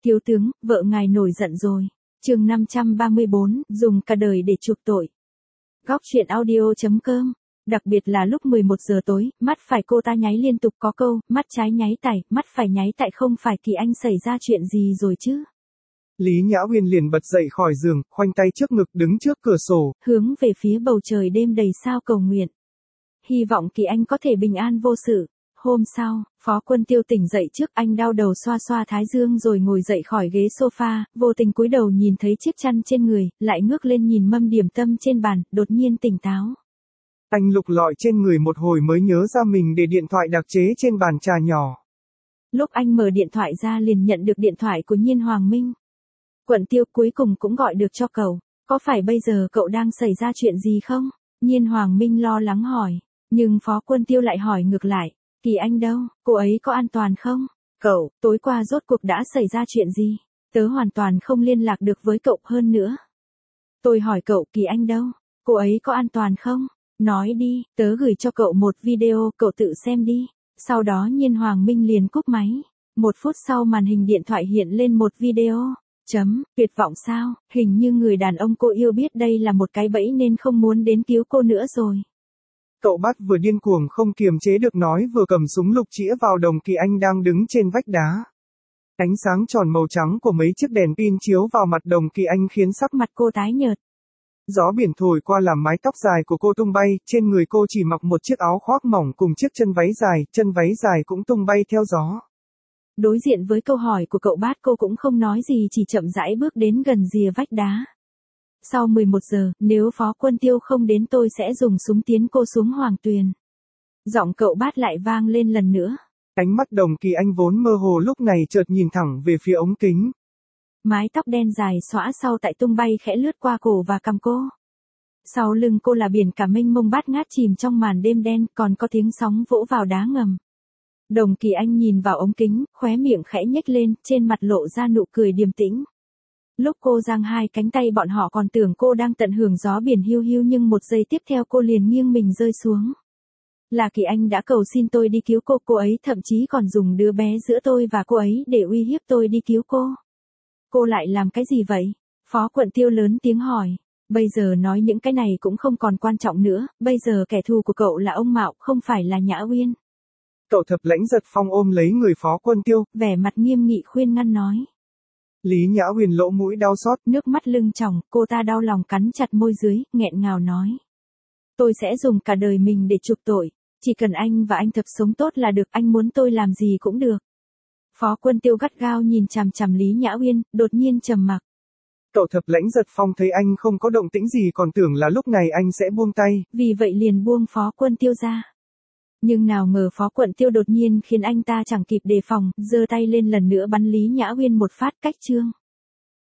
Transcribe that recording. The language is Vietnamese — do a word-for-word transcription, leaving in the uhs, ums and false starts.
Thiếu tướng, vợ ngài nổi giận rồi. Chương năm trăm ba mươi bốn, dùng cả đời để chuộc tội. Góc truyện audio chấm com. Đặc biệt là lúc mười một giờ tối, mắt phải cô ta nháy liên tục có câu, mắt trái nháy tải, mắt phải nháy tại không phải Kỳ Anh xảy ra chuyện gì rồi chứ. Lý Nhã Uyên liền bật dậy khỏi giường, khoanh tay trước ngực đứng trước cửa sổ, hướng về phía bầu trời đêm đầy sao cầu nguyện. Hy vọng Kỳ Anh có thể bình an vô sự. Hôm sau, Phó Quân Tiêu tỉnh dậy trước, anh đau đầu xoa xoa thái dương rồi ngồi dậy khỏi ghế sofa, vô tình cúi đầu nhìn thấy chiếc chăn trên người, lại ngước lên nhìn mâm điểm tâm trên bàn, đột nhiên tỉnh táo. Anh lục lọi trên người một hồi mới nhớ ra mình để điện thoại đặc chế trên bàn trà nhỏ. Lúc anh mở điện thoại ra liền nhận được điện thoại của Nhiên Hoàng Minh. Quận Tiêu cuối cùng cũng gọi được cho cậu, có phải bây giờ cậu đang xảy ra chuyện gì không? Nhiên Hoàng Minh lo lắng hỏi, nhưng Phó Quân Tiêu lại hỏi ngược lại. Kỳ Anh đâu, cô ấy có an toàn không? Cậu, tối qua rốt cuộc đã xảy ra chuyện gì? Tớ hoàn toàn không liên lạc được với cậu hơn nữa. Tôi hỏi cậu Kỳ Anh đâu, cô ấy có an toàn không? Nói đi, tớ gửi cho cậu một video, cậu tự xem đi. Sau đó Nhiên Hoàng Minh liền cúp máy. Một phút sau màn hình điện thoại hiện lên một video. Chấm, tuyệt vọng sao, hình như người đàn ông cô yêu biết đây là một cái bẫy nên không muốn đến cứu cô nữa rồi. Cậu bắt vừa điên cuồng không kiềm chế được nói vừa cầm súng lục chĩa vào đồng Kỳ Anh đang đứng trên vách đá. Ánh sáng tròn màu trắng của mấy chiếc đèn pin chiếu vào mặt đồng Kỳ Anh khiến sắc mặt cô tái nhợt. Gió biển thổi qua làm mái tóc dài của cô tung bay, trên người cô chỉ mặc một chiếc áo khoác mỏng cùng chiếc chân váy dài, chân váy dài cũng tung bay theo gió. Đối diện với câu hỏi của cậu bát cô cũng không nói gì, chỉ chậm rãi bước đến gần rìa vách đá. Sau mười một giờ, nếu Phó Quân Tiêu không đến tôi sẽ dùng súng tiến cô xuống Hoàng Tuyền. Giọng cậu bát lại vang lên lần nữa. Ánh mắt đồng Kỳ Anh vốn mơ hồ lúc này chợt nhìn thẳng về phía ống kính. Mái tóc đen dài xõa sau tại tung bay khẽ lướt qua cổ và cằm cô. Sau lưng cô là biển cả mênh mông bát ngát chìm trong màn đêm đen, còn có tiếng sóng vỗ vào đá ngầm. Đồng Kỳ Anh nhìn vào ống kính, khóe miệng khẽ nhếch lên, trên mặt lộ ra nụ cười điềm tĩnh. Lúc cô giang hai cánh tay bọn họ còn tưởng cô đang tận hưởng gió biển hiu hiu, nhưng một giây tiếp theo cô liền nghiêng mình rơi xuống. Là Kỳ Anh đã cầu xin tôi đi cứu cô, cô ấy thậm chí còn dùng đứa bé giữa tôi và cô ấy để uy hiếp tôi đi cứu cô. Cô lại làm cái gì vậy? Phó Quận Tiêu lớn tiếng hỏi. Bây giờ nói những cái này cũng không còn quan trọng nữa, bây giờ kẻ thù của cậu là ông Mạo, không phải là Nhã Uyên. Cậu Thập Lãnh Giật Phong ôm lấy người Phó Quân Tiêu, vẻ mặt nghiêm nghị khuyên ngăn nói. Lý Nhã Uyên lỗ mũi đau xót, nước mắt lưng tròng, cô ta đau lòng cắn chặt môi dưới, nghẹn ngào nói. Tôi sẽ dùng cả đời mình để chuộc tội, chỉ cần anh và anh Thập sống tốt là được, anh muốn tôi làm gì cũng được. Phó Quân Tiêu gắt gao nhìn chằm chằm Lý Nhã Uyên, đột nhiên trầm mặc. Cậu Thập Lãnh Giật Phong thấy anh không có động tĩnh gì còn tưởng là lúc này anh sẽ buông tay, vì vậy liền buông Phó Quân Tiêu ra. Nhưng nào ngờ Phó Quận Tiêu đột nhiên khiến anh ta chẳng kịp đề phòng, giơ tay lên lần nữa bắn Lý Nhã Uyên một phát cách chương.